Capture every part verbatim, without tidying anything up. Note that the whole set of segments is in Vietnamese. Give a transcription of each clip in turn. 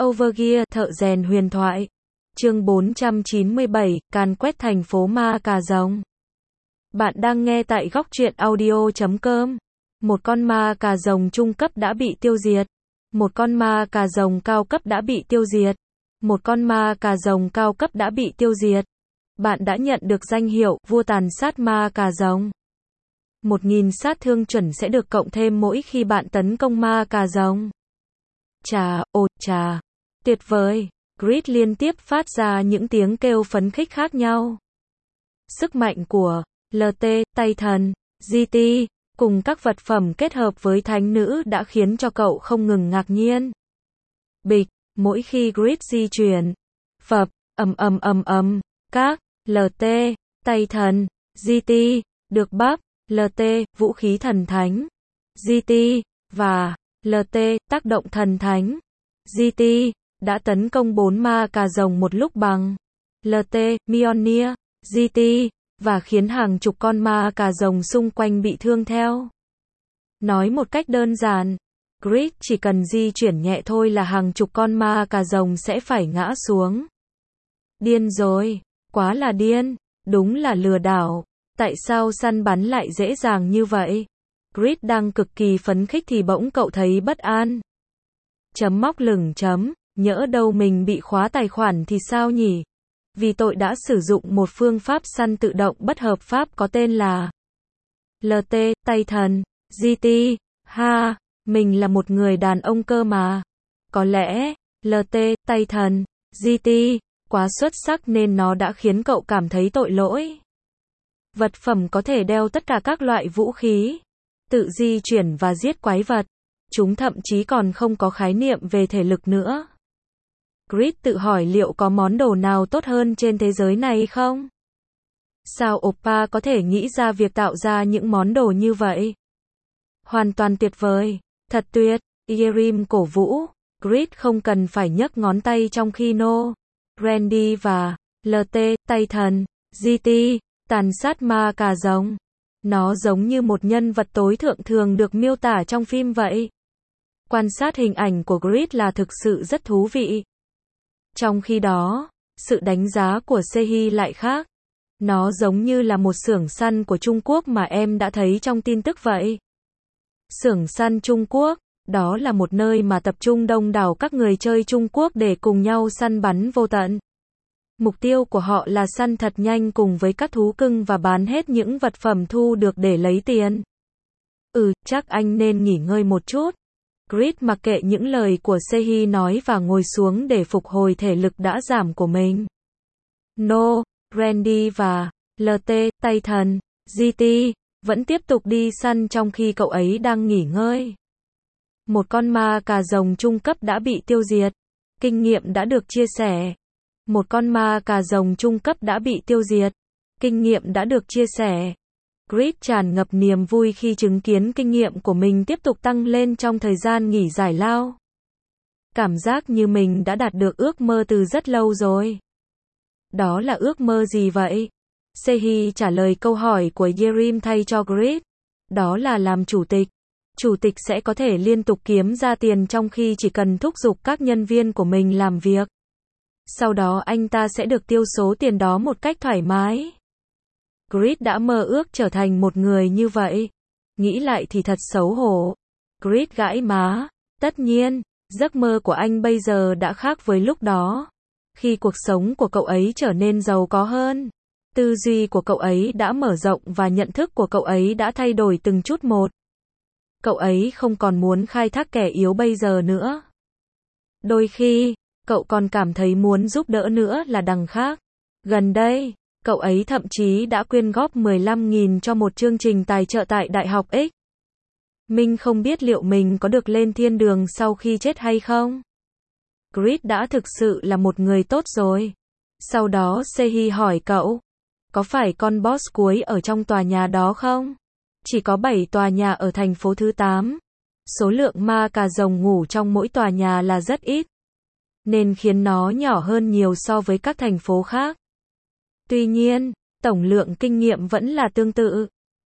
Overgear, thợ rèn huyền thoại. Chương bốn trăm chín mươi bảy, càn quét thành phố ma cà rồng. Bạn đang nghe tại góc truyện audio chấm com. Một con ma cà rồng trung cấp đã bị tiêu diệt. Một con ma cà rồng cao cấp đã bị tiêu diệt. Một con ma cà rồng cao cấp đã bị tiêu diệt. Bạn đã nhận được danh hiệu vua tàn sát ma cà rồng. Một nghìn sát thương chuẩn sẽ được cộng thêm mỗi khi bạn tấn công ma cà rồng. Chà, ồ, chà. Tuyệt vời. Grid liên tiếp phát ra những tiếng kêu phấn khích khác nhau. Sức mạnh của lờ tê, tay thần, giê tê, cùng các vật phẩm kết hợp với thánh nữ đã khiến cho cậu không ngừng ngạc nhiên. Bịch, mỗi khi Grid di chuyển, phập, ầm ầm ầm ầm, các lờ tê, tay thần, giê tê, được bắp, lờ tê, vũ khí thần thánh, giê tê, và lờ tê, tác động thần thánh, giê tê, đã tấn công bốn ma cà rồng một lúc bằng lờ tê, Mjolnir, giê tê, và khiến hàng chục con ma cà rồng xung quanh bị thương theo. Nói một cách đơn giản, Grid chỉ cần di chuyển nhẹ thôi là hàng chục con ma cà rồng sẽ phải ngã xuống. Điên rồi, quá là điên, đúng là lừa đảo, tại sao săn bắn lại dễ dàng như vậy? Grid đang cực kỳ phấn khích thì bỗng cậu thấy bất an. Chấm móc lửng chấm, nhỡ đâu mình bị khóa tài khoản thì sao nhỉ? Vì tội đã sử dụng một phương pháp săn tự động bất hợp pháp có tên là lờ tê, tay thần, giê tê, ha, mình là một người đàn ông cơ mà. Có lẽ, lờ tê, tay thần, giê tê, quá xuất sắc nên nó đã khiến cậu cảm thấy tội lỗi. Vật phẩm có thể đeo tất cả các loại vũ khí, tự di chuyển và giết quái vật. Chúng thậm chí còn không có khái niệm về thể lực nữa. Grid tự hỏi liệu có món đồ nào tốt hơn trên thế giới này không? Sao Oppa có thể nghĩ ra việc tạo ra những món đồ như vậy? Hoàn toàn tuyệt vời, thật tuyệt, Yerim cổ vũ, Grid không cần phải nhấc ngón tay trong khi No, Randy và lờ tê, tay thần, giê tê, tàn sát ma cà rồng. Nó giống như một nhân vật tối thượng thường được miêu tả trong phim vậy. Quan sát hình ảnh của Grid là thực sự rất thú vị. Trong khi đó, sự đánh giá của Sehi lại khác. Nó giống như là một xưởng săn của Trung Quốc mà em đã thấy trong tin tức vậy. Xưởng săn Trung Quốc, đó là một nơi mà tập trung đông đảo các người chơi Trung Quốc để cùng nhau săn bắn vô tận. Mục tiêu của họ là săn thật nhanh cùng với các thú cưng và bán hết những vật phẩm thu được để lấy tiền. Ừ, chắc anh nên nghỉ ngơi một chút. Grid mặc kệ những lời của Sehi nói và ngồi xuống để phục hồi thể lực đã giảm của mình. No, Randy và lờ tê, tay thần, giê tê, vẫn tiếp tục đi săn trong khi cậu ấy đang nghỉ ngơi. Một con ma cà rồng trung cấp đã bị tiêu diệt. Kinh nghiệm đã được chia sẻ. Một con ma cà rồng trung cấp đã bị tiêu diệt. Kinh nghiệm đã được chia sẻ. Grid tràn ngập niềm vui khi chứng kiến kinh nghiệm của mình tiếp tục tăng lên trong thời gian nghỉ giải lao. Cảm giác như mình đã đạt được ước mơ từ rất lâu rồi. Đó là ước mơ gì vậy? Sehi trả lời câu hỏi của Yerim thay cho Grid. Đó là làm chủ tịch. Chủ tịch sẽ có thể liên tục kiếm ra tiền trong khi chỉ cần thúc giục các nhân viên của mình làm việc. Sau đó anh ta sẽ được tiêu số tiền đó một cách thoải mái. Grid đã mơ ước trở thành một người như vậy. Nghĩ lại thì thật xấu hổ. Grid gãi má. Tất nhiên, giấc mơ của anh bây giờ đã khác với lúc đó. Khi cuộc sống của cậu ấy trở nên giàu có hơn. Tư duy của cậu ấy đã mở rộng và nhận thức của cậu ấy đã thay đổi từng chút một. Cậu ấy không còn muốn khai thác kẻ yếu bây giờ nữa. Đôi khi, cậu còn cảm thấy muốn giúp đỡ nữa là đằng khác. Gần đây, cậu ấy thậm chí đã quyên góp mười lăm nghìn cho một chương trình tài trợ tại Đại học X. Mình không biết liệu mình có được lên thiên đường sau khi chết hay không. Grid đã thực sự là một người tốt rồi. Sau đó Sehi hỏi cậu, có phải con boss cuối ở trong tòa nhà đó không? Chỉ có bảy tòa nhà ở thành phố thứ tám. Số lượng ma cà rồng ngủ trong mỗi tòa nhà là rất ít, nên khiến nó nhỏ hơn nhiều so với các thành phố khác. Tuy nhiên, tổng lượng kinh nghiệm vẫn là tương tự.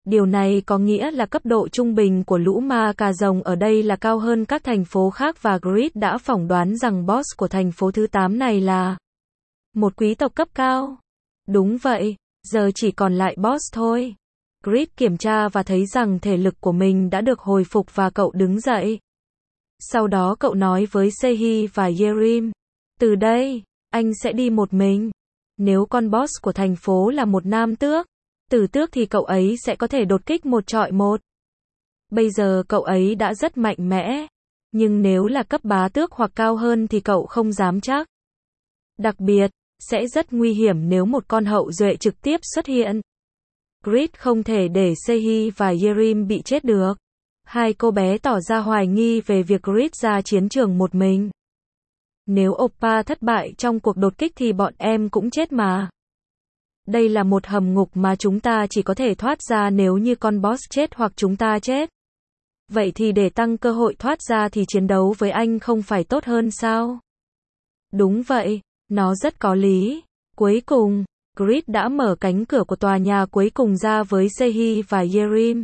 Điều này có nghĩa là cấp độ trung bình của lũ ma cà rồng ở đây là cao hơn các thành phố khác và Grid đã phỏng đoán rằng boss của thành phố thứ tám này là một quý tộc cấp cao. Đúng vậy, giờ chỉ còn lại boss thôi. Grid kiểm tra và thấy rằng thể lực của mình đã được hồi phục và cậu đứng dậy. Sau đó cậu nói với Sehi và Yerim, từ đây, anh sẽ đi một mình. Nếu con boss của thành phố là một nam tước, tử tước thì cậu ấy sẽ có thể đột kích một trọi một. Bây giờ cậu ấy đã rất mạnh mẽ, nhưng nếu là cấp bá tước hoặc cao hơn thì cậu không dám chắc. Đặc biệt, sẽ rất nguy hiểm nếu một con hậu duệ trực tiếp xuất hiện. Grid không thể để Sehi và Yerim bị chết được. Hai cô bé tỏ ra hoài nghi về việc Grid ra chiến trường một mình. Nếu Oppa thất bại trong cuộc đột kích thì bọn em cũng chết mà. Đây là một hầm ngục mà chúng ta chỉ có thể thoát ra nếu như con boss chết hoặc chúng ta chết. Vậy thì để tăng cơ hội thoát ra thì chiến đấu với anh không phải tốt hơn sao? Đúng vậy, nó rất có lý. Cuối cùng, Grid đã mở cánh cửa của tòa nhà cuối cùng ra với Sehi và Yerim.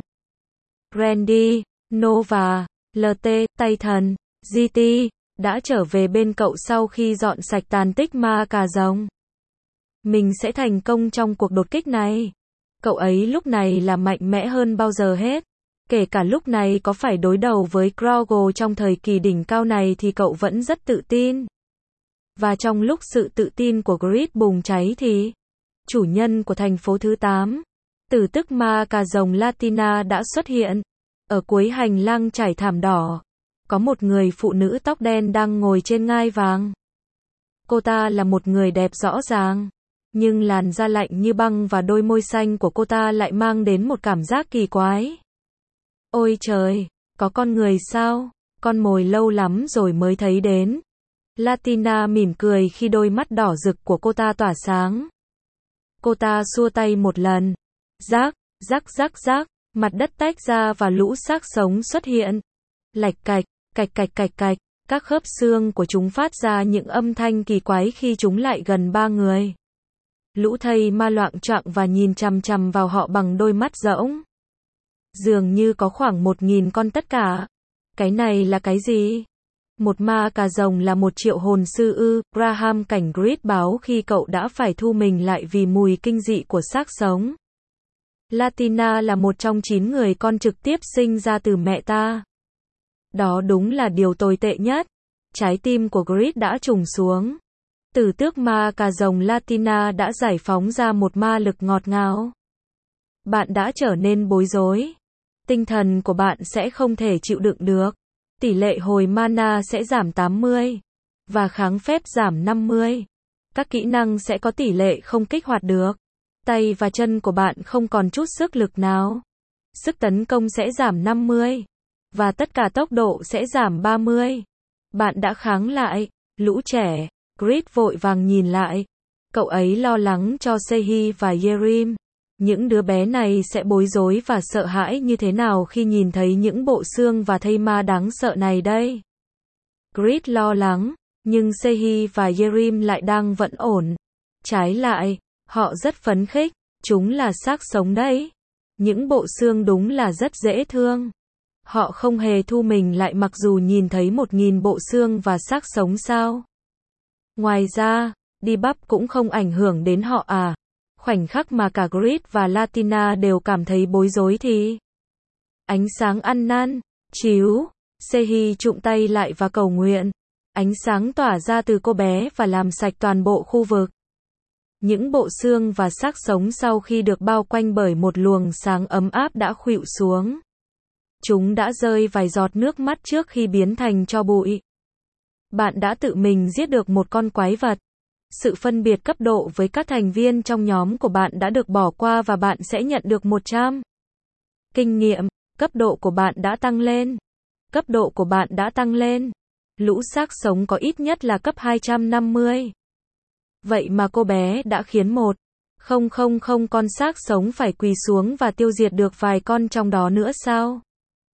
Randy, Nova, lờ tê, Titan, giê tê, đã trở về bên cậu sau khi dọn sạch tàn tích ma cà rồng. Mình sẽ thành công trong cuộc đột kích này. Cậu ấy lúc này là mạnh mẽ hơn bao giờ hết. Kể cả lúc này có phải đối đầu với Grogu trong thời kỳ đỉnh cao này thì cậu vẫn rất tự tin. Và trong lúc sự tự tin của Grid bùng cháy thì chủ nhân của thành phố thứ tám, tử tức ma cà rồng Latina đã xuất hiện. Ở cuối hành lang trải thảm đỏ, có một người phụ nữ tóc đen đang ngồi trên ngai vàng. Cô ta là một người đẹp rõ ràng, nhưng làn da lạnh như băng và đôi môi xanh của cô ta lại mang đến một cảm giác kỳ quái. Ôi trời, có con người sao? Con mồi lâu lắm rồi mới thấy đến. Latina mỉm cười khi đôi mắt đỏ rực của cô ta tỏa sáng. Cô ta xua tay một lần. Rác, rác rác rác, mặt đất tách ra và lũ xác sống xuất hiện. Lạch cạch, cạch cạch cạch cạch, các khớp xương của chúng phát ra những âm thanh kỳ quái khi chúng lại gần ba người. Lũ thây ma loạng choạng và nhìn chằm chằm vào họ bằng đôi mắt rỗng. Dường như có khoảng một nghìn con tất cả. Cái này là cái gì? Một ma cà rồng là một triệu hồn sư ư? Graham cảnh Grid báo khi cậu đã phải thu mình lại vì mùi kinh dị của xác sống. Latina là một trong chín người con trực tiếp sinh ra từ mẹ ta. Đó đúng là điều tồi tệ nhất. Trái tim của Grid đã trùng xuống. Tử tước ma cà rồng Latina đã giải phóng ra một ma lực ngọt ngào. Bạn đã trở nên bối rối. Tinh thần của bạn sẽ không thể chịu đựng được. Tỷ lệ hồi mana sẽ giảm tám mươi. Và kháng phép giảm năm mươi. Các kỹ năng sẽ có tỷ lệ không kích hoạt được. Tay và chân của bạn không còn chút sức lực nào. Sức tấn công sẽ giảm năm mươi. Và tất cả tốc độ sẽ giảm ba mươi. Bạn đã kháng lại. Lũ trẻ. Grid vội vàng nhìn lại. Cậu ấy lo lắng cho Sehi và Yerim. Những đứa bé này sẽ bối rối và sợ hãi như thế nào khi nhìn thấy những bộ xương và thây ma đáng sợ này đây? Grid lo lắng, nhưng Sehi và Yerim lại đang vẫn ổn. Trái lại, họ rất phấn khích, chúng là xác sống đấy. Những bộ xương đúng là rất dễ thương. Họ không hề thu mình lại mặc dù nhìn thấy một nghìn bộ xương và xác sống sao. Ngoài ra, debuff cũng không ảnh hưởng đến họ à. Khoảnh khắc mà cả Grid và Latina đều cảm thấy bối rối thì ánh sáng ăn năn, chiếu, Sehi trụm tay lại và cầu nguyện. Ánh sáng tỏa ra từ cô bé và làm sạch toàn bộ khu vực. Những bộ xương và xác sống sau khi được bao quanh bởi một luồng sáng ấm áp đã khuỵu xuống. Chúng đã rơi vài giọt nước mắt trước khi biến thành tro bụi. Bạn đã tự mình giết được một con quái vật. Sự phân biệt cấp độ với các thành viên trong nhóm của bạn đã được bỏ qua và bạn sẽ nhận được một trăm kinh nghiệm. Cấp độ của bạn đã tăng lên. Cấp độ của bạn đã tăng lên. Lũ xác sống có ít nhất là cấp hai trăm năm mươi. Vậy mà cô bé đã khiến một không không không con xác sống phải quỳ xuống và tiêu diệt được vài con trong đó nữa sao?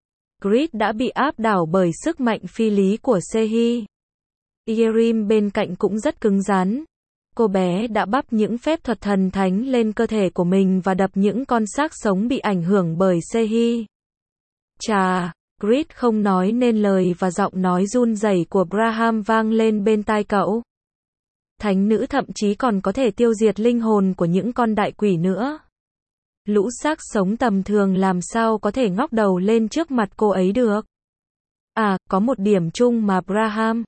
Grid đã bị áp đảo bởi sức mạnh phi lý của Sehi. Yerim bên cạnh cũng rất cứng rắn. cô bé đã bắp những phép thuật thần thánh lên cơ thể của mình và đập những con xác sống bị ảnh hưởng bởi Sehi. Chà, Grid không nói nên lời và giọng nói run rẩy của Braham vang lên bên tai cậu. Thánh nữ thậm chí còn có thể tiêu diệt linh hồn của những con đại quỷ nữa. Lũ xác sống tầm thường làm sao có thể ngóc đầu lên trước mặt cô ấy được. À, có một điểm chung mà Braham,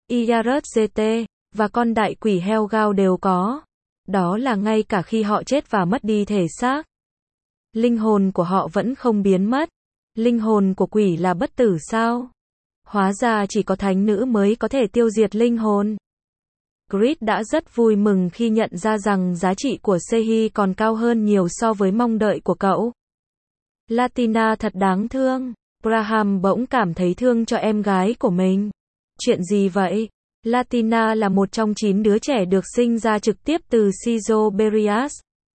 Iyareth và con đại quỷ Helgao đều có. Đó là ngay cả khi họ chết và mất đi thể xác, linh hồn của họ vẫn không biến mất. Linh hồn của quỷ là bất tử sao? Hóa ra chỉ có thánh nữ mới có thể tiêu diệt linh hồn. Grid đã rất vui mừng khi nhận ra rằng giá trị của Sehi còn cao hơn nhiều so với mong đợi của cậu. Latina thật đáng thương. Braham bỗng cảm thấy thương cho em gái của mình. Chuyện gì vậy? Latina là một trong chín đứa trẻ được sinh ra trực tiếp từ Sizoberias.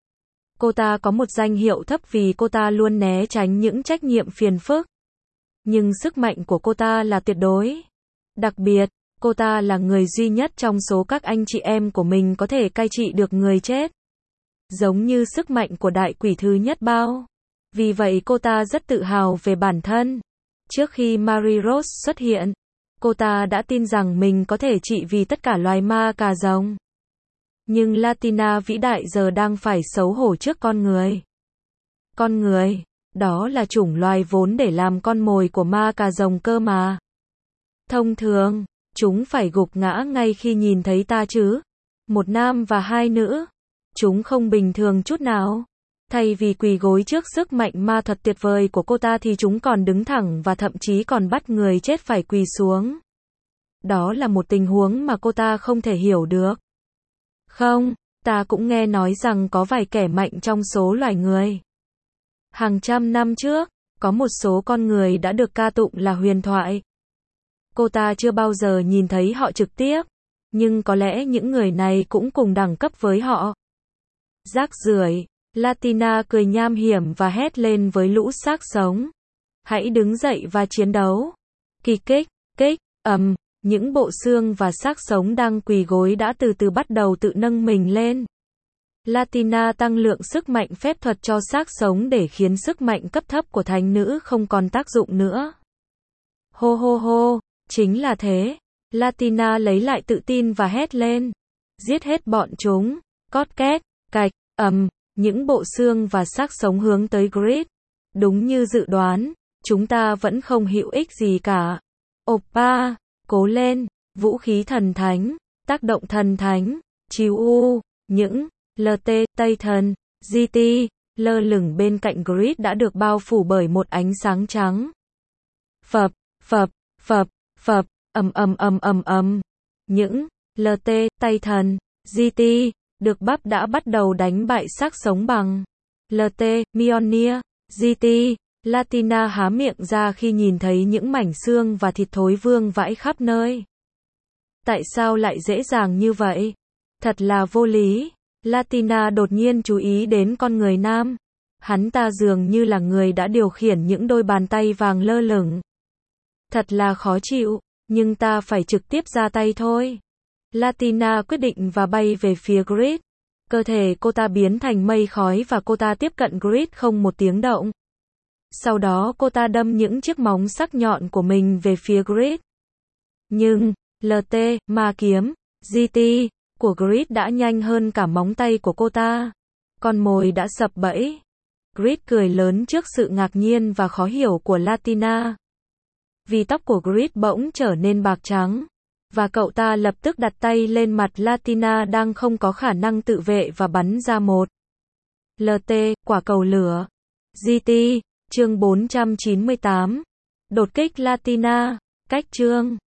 Cô ta có một danh hiệu thấp vì cô ta luôn né tránh những trách nhiệm phiền phức. Nhưng sức mạnh của cô ta là tuyệt đối. Đặc biệt, cô ta là người duy nhất trong số các anh chị em của mình có thể cai trị được người chết. Giống như sức mạnh của đại quỷ thứ nhất bao. Vì vậy cô ta rất tự hào về bản thân. Trước khi Mary Rose xuất hiện, cô ta đã tin rằng mình có thể trị vì tất cả loài ma cà rồng. Nhưng Latina vĩ đại giờ đang phải xấu hổ trước con người. Con người, đó là chủng loài vốn để làm con mồi của ma cà rồng cơ mà. Thông thường, chúng phải gục ngã ngay khi nhìn thấy ta chứ. Một nam và hai nữ. Chúng không bình thường chút nào. Thay vì quỳ gối trước sức mạnh ma thuật tuyệt vời của cô ta thì chúng còn đứng thẳng và thậm chí còn bắt người chết phải quỳ xuống. Đó là một tình huống mà cô ta không thể hiểu được. Không, ta cũng nghe nói rằng có vài kẻ mạnh trong số loài người. Hàng trăm năm trước, có một số con người đã được ca tụng là huyền thoại. Cô ta chưa bao giờ nhìn thấy họ trực tiếp, nhưng có lẽ những người này cũng cùng đẳng cấp với họ. Rác rưởi. Latina cười nham hiểm và hét lên với lũ xác sống. Hãy đứng dậy và chiến đấu. Kỳ kích, kích, ầm, những bộ xương và xác sống đang quỳ gối đã từ từ bắt đầu tự nâng mình lên. Latina tăng lượng sức mạnh phép thuật cho xác sống để khiến sức mạnh cấp thấp của thánh nữ không còn tác dụng nữa. Hô hô hô, chính là thế. Latina lấy lại tự tin và hét lên. Giết hết bọn chúng. Cót két, cạch, ầm. Những bộ xương và xác sống hướng tới Grid. Đúng như dự đoán, chúng ta vẫn không hữu ích gì cả. Oppa, cố lên, vũ khí thần thánh, tác động thần thánh, chiếu u, những lờ tê, Tây thần, giê tê, lơ lửng bên cạnh Grid đã được bao phủ bởi một ánh sáng trắng. Phập, phập, phập, phập, ầm ầm ầm ầm ầm. Những lờ tê, Tây thần, giê tê, được bắp đã bắt đầu đánh bại xác sống bằng lờ tê, Mjolnir, giê tê. Latina há miệng ra khi nhìn thấy những mảnh xương và thịt thối vương vãi khắp nơi. Tại sao lại dễ dàng như vậy? Thật là vô lý. Latina đột nhiên chú ý đến con người nam. Hắn ta dường như là người đã điều khiển những đôi bàn tay vàng lơ lửng. Thật là khó chịu, nhưng ta phải trực tiếp ra tay thôi. Latina quyết định và bay về phía Grid. Cơ thể cô ta biến thành mây khói và cô ta tiếp cận Grid không một tiếng động. Sau đó cô ta đâm những chiếc móng sắc nhọn của mình về phía Grid. Nhưng, lờ tê, ma kiếm, giê tê, của Grid đã nhanh hơn cả móng tay của cô ta. Con mồi đã sập bẫy. Grid cười lớn trước sự ngạc nhiên và khó hiểu của Latina. Vì tóc của Grid bỗng trở nên bạc trắng. Và cậu ta lập tức đặt tay lên mặt Latina đang không có khả năng tự vệ và bắn ra một lờ tê, quả cầu lửa. giê tê, chương bốn trăm chín mươi tám. Đột kích Latina. Cách chương